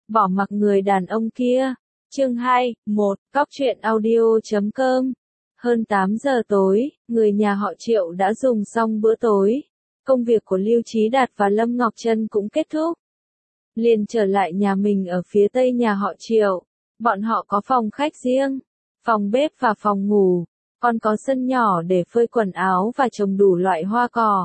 bỏ mặc người đàn ông kia. Chương 2, 1, Cóc truyện audio.com. Hơn 8 giờ tối, người nhà họ Triệu đã dùng xong bữa tối. Công việc của Lưu Chí Đạt và Lâm Ngọc Trân cũng kết thúc. Liền trở lại nhà mình ở phía tây nhà họ Triệu. Bọn họ có phòng khách riêng, phòng bếp và phòng ngủ, còn có sân nhỏ để phơi quần áo và trồng đủ loại hoa cỏ.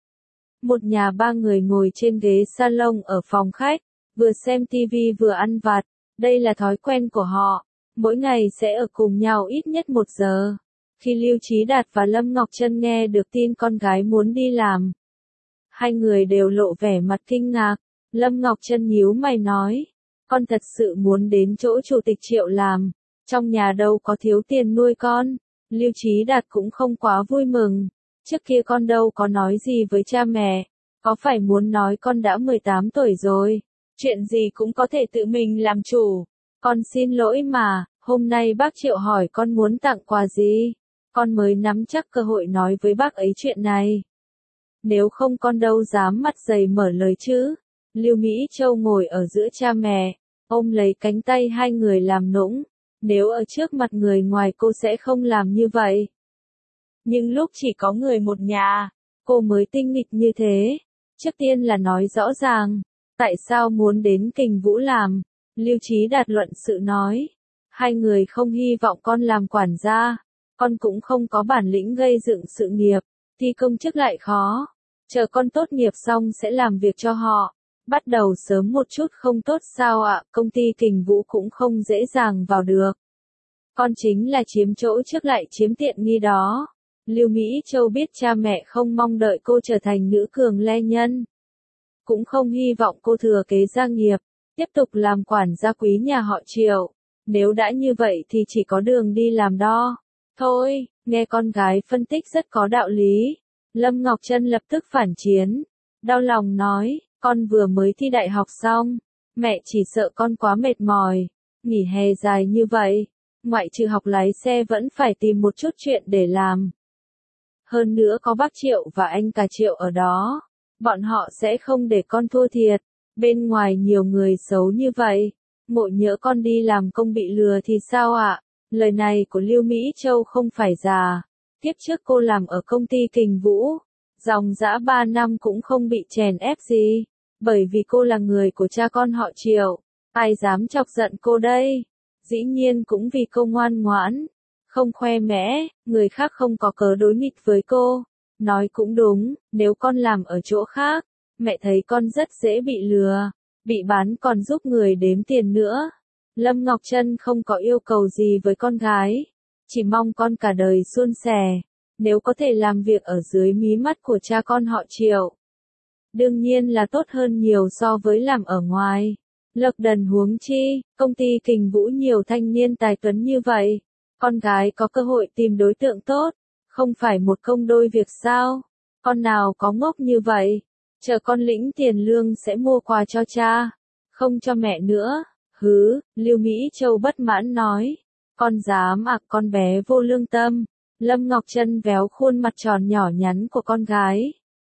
Một nhà ba người ngồi trên ghế salon ở phòng khách, vừa xem tivi vừa ăn vặt. Đây là thói quen của họ, mỗi ngày sẽ ở cùng nhau ít nhất 1 giờ. Khi Lưu Chí Đạt và Lâm Ngọc Trân nghe được tin con gái muốn đi làm, hai người đều lộ vẻ mặt kinh ngạc. Lâm Ngọc Trân nhíu mày nói, con thật sự muốn đến chỗ chủ tịch Triệu làm, trong nhà đâu có thiếu tiền nuôi con. Lưu Chí Đạt cũng không quá vui mừng, trước kia con đâu có nói gì với cha mẹ, có phải muốn nói con đã 18 tuổi rồi, chuyện gì cũng có thể tự mình làm chủ. Con xin lỗi mà, hôm nay bác Triệu hỏi con muốn tặng quà gì, con mới nắm chắc cơ hội nói với bác ấy chuyện này. Nếu không con đâu dám mặt dày mở lời chứ. Lưu Mỹ Châu ngồi ở giữa cha mẹ, ôm lấy cánh tay hai người làm nũng. Nếu ở trước mặt người ngoài cô sẽ không làm như vậy. Nhưng lúc chỉ có người một nhà, cô mới tinh nghịch như thế. Trước tiên là nói rõ ràng, tại sao muốn đến Kình Vũ làm. Lưu Chí Đạt luận sự nói, hai người không hy vọng con làm quản gia, con cũng không có bản lĩnh gây dựng sự nghiệp, thi công chức lại khó. Chờ con tốt nghiệp xong sẽ làm việc cho họ. Bắt đầu sớm một chút không tốt sao ạ, công ty Kình Vũ cũng không dễ dàng vào được. Con chính là chiếm chỗ trước lại chiếm tiện nghi đó. Lưu Mỹ Châu biết cha mẹ không mong đợi cô trở thành nữ cường le nhân. Cũng không hy vọng cô thừa kế gia nghiệp, tiếp tục làm quản gia quý nhà họ Triệu. Nếu đã như vậy thì chỉ có đường đi làm đo. Thôi, nghe con gái phân tích rất có đạo lý. Lâm Ngọc Trân lập tức phản chiến. Đau lòng nói, con vừa mới thi đại học xong, mẹ chỉ sợ con quá mệt mỏi, nghỉ hè dài như vậy, ngoại trừ học lái xe vẫn phải tìm một chút chuyện để làm. Hơn nữa có bác Triệu và anh cả Triệu ở đó, bọn họ sẽ không để con thua thiệt, bên ngoài nhiều người xấu như vậy, ngộ nhỡ con đi làm công bị lừa thì sao ạ? Lời này của Lưu Mỹ Châu không phải già, tiếp trước cô làm ở công ty Kình Vũ, dòng dã 3 năm cũng không bị chèn ép gì. Bởi vì cô là người của cha con họ Triệu, ai dám chọc giận cô đây? Dĩ nhiên cũng vì cô ngoan ngoãn, không khoe mẽ, người khác không có cớ đối nghịch với cô. Nói cũng đúng, nếu con làm ở chỗ khác, mẹ thấy con rất dễ bị lừa, bị bán còn giúp người đếm tiền nữa. Lâm Ngọc Trân không có yêu cầu gì với con gái, chỉ mong con cả đời suôn sẻ, nếu có thể làm việc ở dưới mí mắt của cha con họ Triệu. Đương nhiên là tốt hơn nhiều so với làm ở ngoài. Lộc đần huống chi, công ty Kình Vũ nhiều thanh niên tài tuấn như vậy. Con gái có cơ hội tìm đối tượng tốt, không phải một công đôi việc sao? Con nào có ngốc như vậy? Chờ con lĩnh tiền lương sẽ mua quà cho cha, không cho mẹ nữa. Hứ, Lưu Mỹ Châu bất mãn nói. Con dám à, con bé vô lương tâm. Lâm Ngọc Trân véo khuôn mặt tròn nhỏ nhắn của con gái.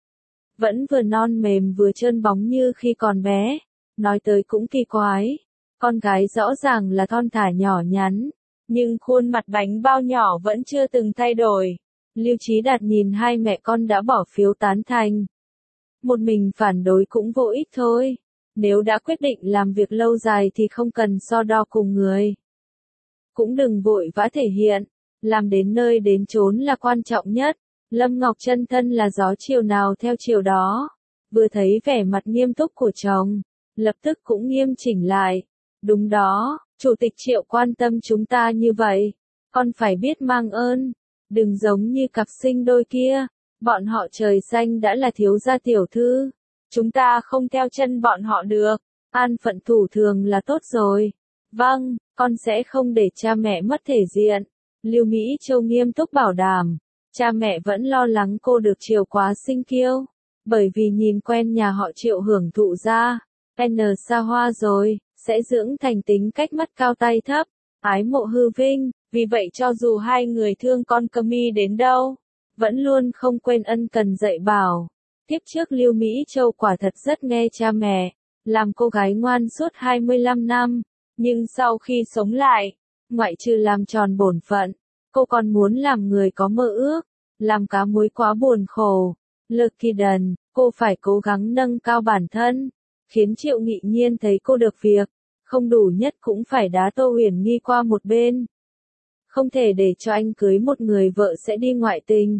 Vẫn vừa non mềm vừa trơn bóng như khi còn bé. Nói tới cũng kỳ quái. Con gái rõ ràng là thon thả nhỏ nhắn, nhưng khuôn mặt bánh bao nhỏ vẫn chưa từng thay đổi. Lưu Chí Đạt nhìn hai mẹ con đã bỏ phiếu tán thành. Một mình phản đối cũng vô ích thôi. Nếu đã quyết định làm việc lâu dài thì không cần so đo cùng người. Cũng đừng vội vã thể hiện. Làm đến nơi đến chốn là quan trọng nhất. Lâm Ngọc Trân thân là gió chiều nào theo chiều đó. Vừa thấy vẻ mặt nghiêm túc của chồng, lập tức cũng nghiêm chỉnh lại. Đúng đó, Chủ tịch Triệu quan tâm chúng ta như vậy. Con phải biết mang ơn. Đừng giống như cặp sinh đôi kia. Bọn họ trời xanh đã là thiếu gia tiểu thư. Chúng ta không theo chân bọn họ được. An phận thủ thường là tốt rồi. Vâng, con sẽ không để cha mẹ mất thể diện. Lưu Mỹ Châu nghiêm túc bảo đảm. Cha mẹ vẫn lo lắng cô được Triệu quá sinh kiêu. Bởi vì nhìn quen nhà họ Triệu hưởng thụ ra. N xa hoa rồi, sẽ dưỡng thành tính cách mắt cao tay thấp, ái mộ hư vinh. Vì vậy cho dù hai người thương con Cami đến đâu, vẫn luôn không quên ân cần dạy bảo. Tiếp trước Lưu Mỹ Châu quả thật rất nghe cha mẹ. làm cô gái ngoan suốt 25 năm, nhưng sau khi sống lại, ngoại trừ làm tròn bổn phận, cô còn muốn làm người có mơ ước, làm cá muối quá buồn khổ. Lực Kỳ Đần, cô phải cố gắng nâng cao bản thân, khiến Triệu Nghị Nhiên thấy cô được việc, không đủ nhất cũng phải đá Tô Huyền Nghi qua một bên. Không thể để cho anh cưới một người vợ sẽ đi ngoại tình.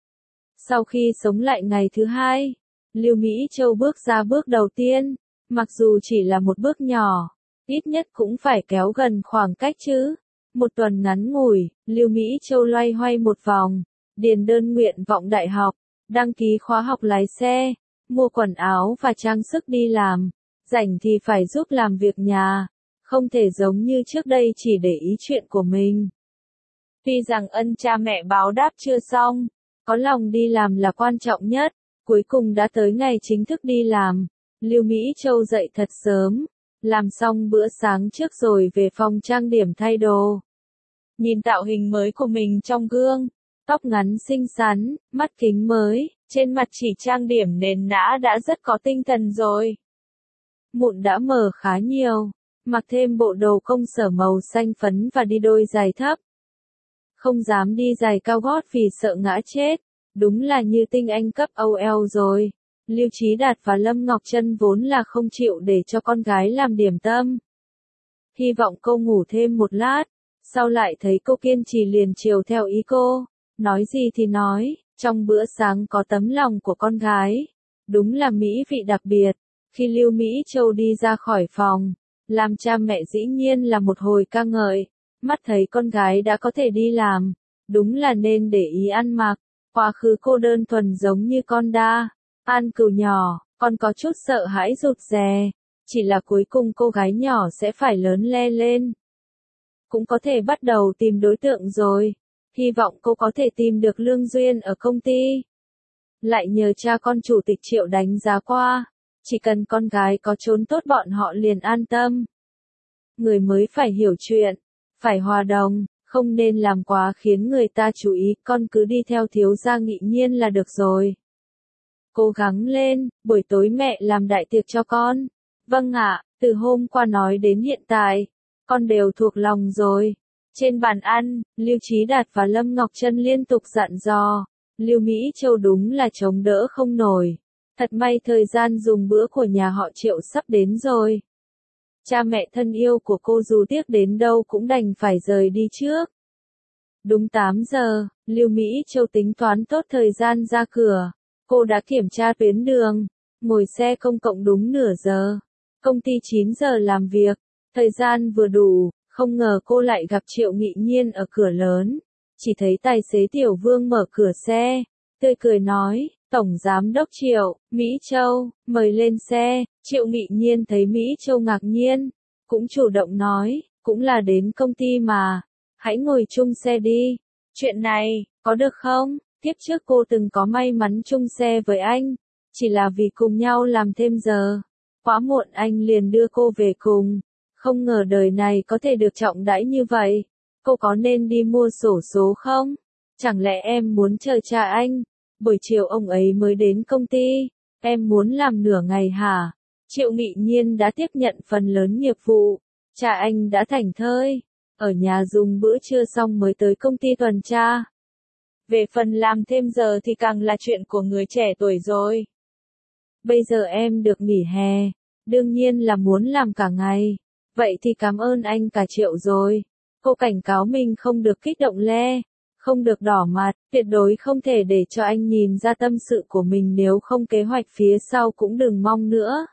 Sau khi sống lại ngày thứ hai, Lưu Mỹ Châu bước ra bước đầu tiên, mặc dù chỉ là một bước nhỏ, ít nhất cũng phải kéo gần khoảng cách chứ. Một tuần ngắn ngủi, Lưu Mỹ Châu loay hoay một vòng, điền đơn nguyện vọng đại học, đăng ký khóa học lái xe, mua quần áo và trang sức đi làm, rảnh thì phải giúp làm việc nhà, không thể giống như trước đây chỉ để ý chuyện của mình. Tuy rằng ân cha mẹ báo đáp chưa xong, có lòng đi làm là quan trọng nhất, cuối cùng đã tới ngày chính thức đi làm. Lưu Mỹ Châu dậy thật sớm, làm xong bữa sáng trước rồi về phòng trang điểm thay đồ. Nhìn tạo hình mới của mình trong gương, tóc ngắn xinh xắn, mắt kính mới, trên mặt chỉ trang điểm nền nã đã rất có tinh thần rồi. Mụn đã mờ khá nhiều, mặc thêm bộ đồ công sở màu xanh phấn và đi đôi giày thấp. Không dám đi giày cao gót vì sợ ngã chết, đúng là như tinh anh cấp OL rồi. Lưu Chí Đạt và Lâm Ngọc Trân vốn là không chịu để cho con gái làm điểm tâm. Hy vọng cô ngủ thêm một lát, sau lại thấy cô kiên trì liền chiều theo ý cô, nói gì thì nói, trong bữa sáng có tấm lòng của con gái, đúng là mỹ vị đặc biệt. Khi Lưu Mỹ Châu đi ra khỏi phòng, làm cha mẹ dĩ nhiên là một hồi ca ngợi, mắt thấy con gái đã có thể đi làm, đúng là nên để ý ăn mặc. Quá khứ cô đơn thuần giống như con đa An Cừu nhỏ, còn có chút sợ hãi rụt rè, chỉ là cuối cùng cô gái nhỏ sẽ phải lớn lên. Cũng có thể bắt đầu tìm đối tượng rồi, hy vọng cô có thể tìm được lương duyên ở công ty. Lại nhờ cha con chủ tịch Triệu đánh giá qua, chỉ cần con gái có chốn tốt bọn họ liền an tâm. Người mới phải hiểu chuyện, phải hòa đồng, không nên làm quá khiến người ta chú ý, con cứ đi theo thiếu gia Nghị Nhiên là được rồi. Cố gắng lên, buổi tối mẹ làm đại tiệc cho con. Vâng ạ, từ hôm qua nói đến hiện tại, con đều thuộc lòng rồi. Trên bàn ăn, Lưu Chí Đạt và Lâm Ngọc Trân liên tục dặn dò. Lưu Mỹ Châu đúng là chống đỡ không nổi. Thật may thời gian dùng bữa của nhà họ Triệu sắp đến rồi. Cha mẹ thân yêu của cô dù tiếc đến đâu cũng đành phải rời đi trước. Đúng 8 giờ, Lưu Mỹ Châu tính toán tốt thời gian ra cửa. Cô đã kiểm tra tuyến đường, ngồi xe công cộng đúng nửa giờ. Công ty 9 giờ làm việc, thời gian vừa đủ, không ngờ cô lại gặp Triệu Nghị Nhiên ở cửa lớn. Chỉ thấy tài xế Tiểu Vương mở cửa xe, tươi cười nói, Tổng Giám đốc Triệu, Mỹ Châu, mời lên xe. Triệu Nghị Nhiên thấy Mỹ Châu ngạc nhiên, cũng chủ động nói, cũng là đến công ty mà, hãy ngồi chung xe đi. Chuyện này, có được không? Tiếp trước cô từng có may mắn chung xe với anh, chỉ là vì cùng nhau làm thêm giờ. Quá muộn anh liền đưa cô về cùng, không ngờ đời này có thể được trọng đãi như vậy. Cô có nên đi mua xổ số không? Chẳng lẽ em muốn chờ cha anh? Buổi chiều ông ấy mới đến công ty, em muốn làm nửa ngày hả? Triệu Nghị Nhiên đã tiếp nhận phần lớn nghiệp vụ, cha anh đã thảnh thơi, ở nhà dùng bữa trưa xong mới tới công ty tuần tra. Về phần làm thêm giờ thì càng là chuyện của người trẻ tuổi rồi. Bây giờ em được nghỉ hè, đương nhiên là muốn làm cả ngày. Vậy thì cảm ơn anh cả Triệu rồi. Cô cảnh cáo mình không được kích động le, không được đỏ mặt, tuyệt đối không thể để cho anh nhìn ra tâm sự của mình, nếu không kế hoạch phía sau cũng đừng mong nữa.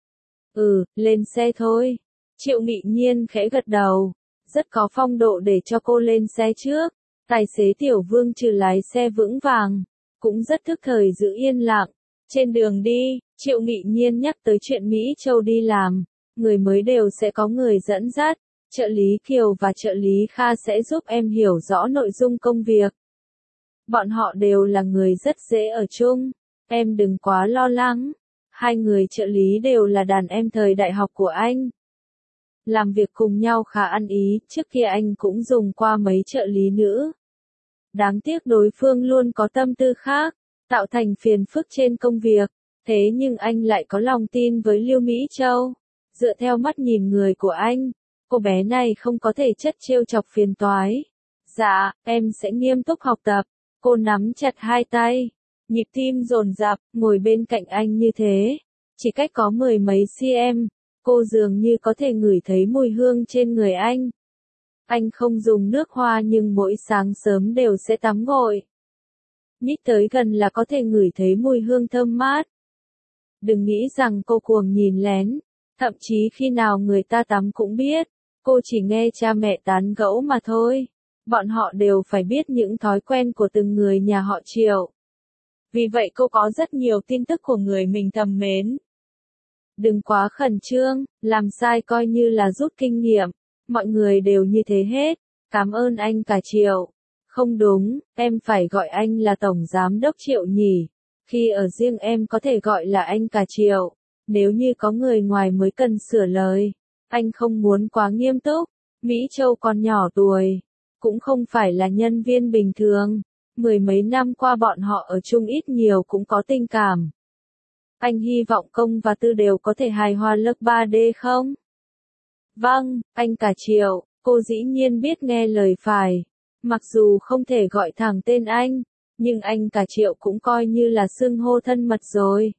Lên xe thôi. Triệu Nghị Nhiên khẽ gật đầu, rất có phong độ để cho cô lên xe trước. Tài xế Tiểu Vương trừ lái xe vững vàng, cũng rất thức thời giữ yên lặng. Trên đường đi, Triệu Nghị Nhiên nhắc tới chuyện Mỹ Châu đi làm, người mới đều sẽ có người dẫn dắt, trợ lý Kiều và trợ lý Kha sẽ giúp em hiểu rõ nội dung công việc. Bọn họ đều là người rất dễ ở chung, em đừng quá lo lắng. Hai người trợ lý đều là đàn em thời đại học của anh. Làm việc cùng nhau khá ăn ý, trước kia anh cũng dùng qua mấy trợ lý nữ. Đáng tiếc đối phương luôn có tâm tư khác, tạo thành phiền phức trên công việc. Thế nhưng anh lại có lòng tin với Lưu Mỹ Châu. Dựa theo mắt nhìn người của anh, cô bé này không có thể chất trêu chọc phiền toái. Dạ, em sẽ nghiêm túc học tập. Cô nắm chặt hai tay, nhịp tim dồn dập, ngồi bên cạnh anh như thế. Chỉ cách có mười mấy cm, cô dường như có thể ngửi thấy mùi hương trên người anh. Anh không dùng nước hoa nhưng mỗi sáng sớm đều sẽ tắm gội. Nhích tới gần là có thể ngửi thấy mùi hương thơm mát. Đừng nghĩ rằng cô cuồng nhìn lén, thậm chí khi nào người ta tắm cũng biết, cô chỉ nghe cha mẹ tán gẫu mà thôi. Bọn họ đều phải biết những thói quen của từng người nhà họ Triệu. Vì vậy cô có rất nhiều tin tức của người mình thầm mến. Đừng quá khẩn trương, làm sai coi như là rút kinh nghiệm, mọi người đều như thế hết. Cảm ơn anh cả Triệu. Không đúng, em phải gọi anh là Tổng Giám đốc Triệu nhỉ. Khi ở riêng em có thể gọi là anh cả Triệu. Nếu như có người ngoài mới cần sửa lời. Anh không muốn quá nghiêm túc. Mỹ Châu còn nhỏ tuổi, cũng không phải là nhân viên bình thường. Mười mấy năm qua bọn họ ở chung ít nhiều cũng có tình cảm. Anh hy vọng công và tư đều có thể hài hòa lớp 3D không? Vâng, anh cả Triệu, cô dĩ nhiên biết nghe lời phải. Mặc dù không thể gọi thẳng tên anh, nhưng anh cả Triệu cũng coi như là xưng hô thân mật rồi.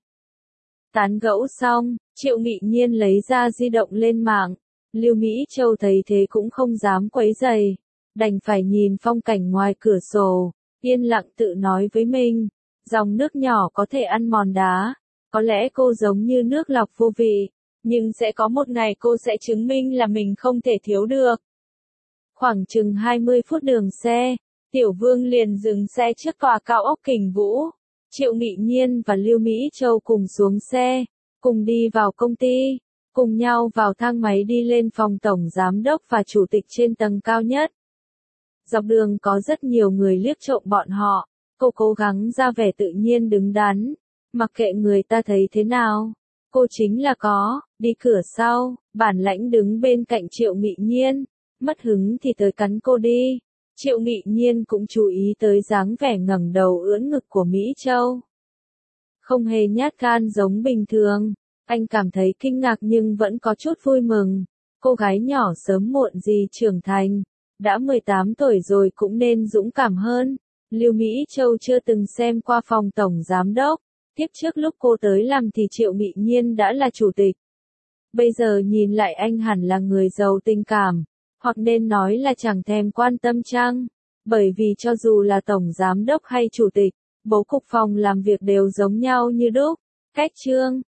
Tán gẫu xong, Triệu Nghị Nhiên lấy ra di động lên mạng. Lưu Mỹ Châu thấy thế cũng không dám quấy rầy, đành phải nhìn phong cảnh ngoài cửa sổ, yên lặng tự nói với mình, dòng nước nhỏ có thể ăn mòn đá, có lẽ cô giống như nước lọc vô vị, nhưng sẽ có một ngày cô sẽ chứng minh là mình không thể thiếu được. Khoảng chừng 20 phút đường xe, Tiểu Vương liền dừng xe trước tòa cao ốc Kình Vũ. Triệu Nghị Nhiên và Lưu Mỹ Châu cùng xuống xe, cùng đi vào công ty, cùng nhau vào thang máy đi lên phòng tổng giám đốc và chủ tịch trên tầng cao nhất. Dọc đường có rất nhiều người liếc trộm bọn họ, cô cố gắng ra vẻ tự nhiên đứng đắn, mặc kệ người ta thấy thế nào. Cô chính là có, đi cửa sau, bản lãnh đứng bên cạnh Triệu Nghị Nhiên, mất hứng thì tới cắn cô đi. Triệu Nghị Nhiên cũng chú ý tới dáng vẻ ngẩng đầu ưỡn ngực của Mỹ Châu. Không hề nhát gan giống bình thường, anh cảm thấy kinh ngạc nhưng vẫn có chút vui mừng. Cô gái nhỏ sớm muộn gì trưởng thành, đã 18 tuổi rồi cũng nên dũng cảm hơn. Lưu Mỹ Châu chưa từng xem qua phòng tổng giám đốc, tiếp trước lúc cô tới làm thì Triệu Nghị Nhiên đã là chủ tịch. Bây giờ nhìn lại anh hẳn là người giàu tình cảm. Hoặc nên nói là chẳng thèm quan tâm chăng, bởi vì cho dù là tổng giám đốc hay chủ tịch, bố cục phòng làm việc đều giống nhau như đúc. Cách chương